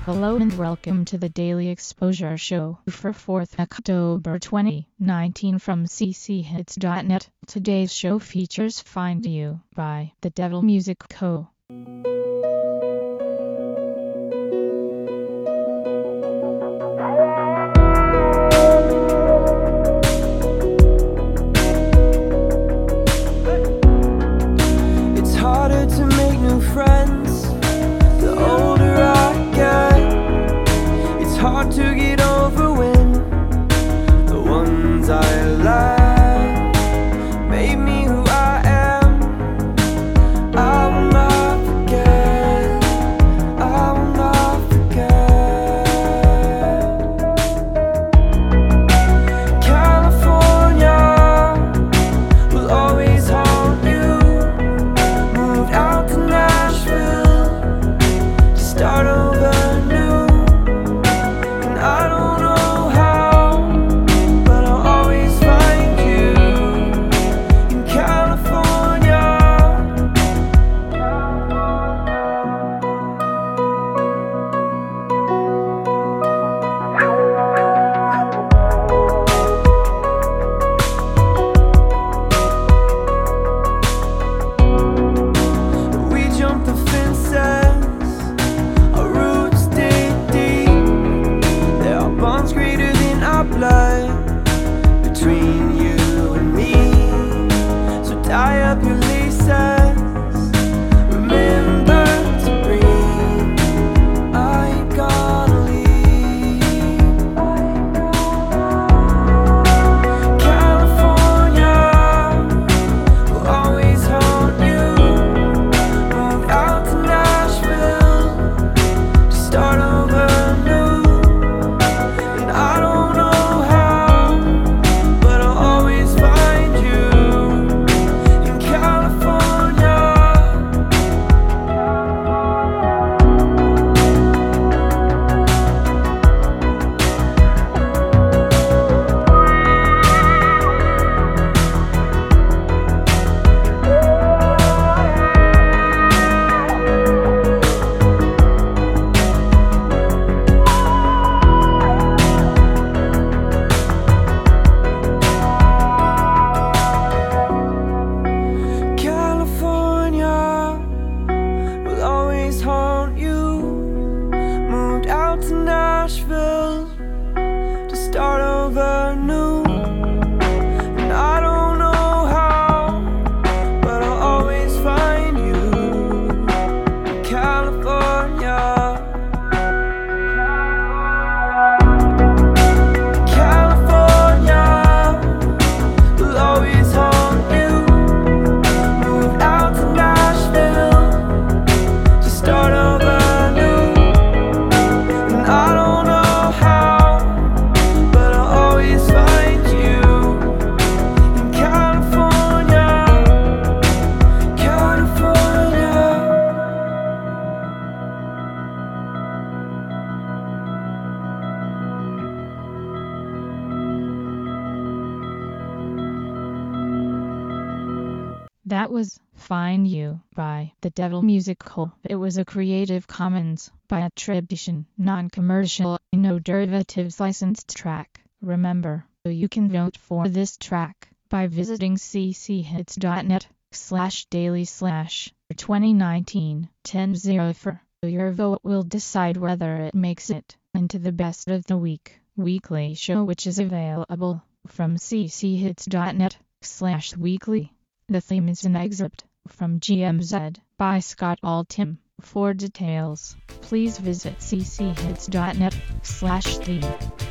Hello and welcome to the Daily Exposure Show for 4th October 2019 from cchits.net. Today's show features Find You by The Devil Music Co. It's harder to make new friends the older I get. It's hard to get over when the ones I love made me who I am. I will not forget, I will not forget. California will always haunt you. Moved out to Nashville to start over new. And I don't know how, but I'll always find you in California. We jumped the fences, our roots dig deep. There are bonds greater than our blood between you and me. So tie up your laces, remember to breathe. I ain't gonna leave. California will always haunt you. Moved out to Nashville to start over new. And I don't know how, but I'll always find you in California. California will always haunt you. Moved out to Nashville to start over new. And I don't know how, but I'll always find you in California. California will always haunt you. Moved out to Nashville to start over new. And I don't know how, but I'll always find you in California. California. That was Find You by The Devil Music Co. It was a Creative Commons by attribution, non-commercial, no derivatives licensed track. Remember, you can vote for this track by visiting cchits.net/daily/2019 1004. Your vote will decide whether it makes it into the best of the week weekly show, which is available from cchits.net/weekly. The theme is an excerpt from GMZ by Scott Altham. For details, please visit cchits.net/theme.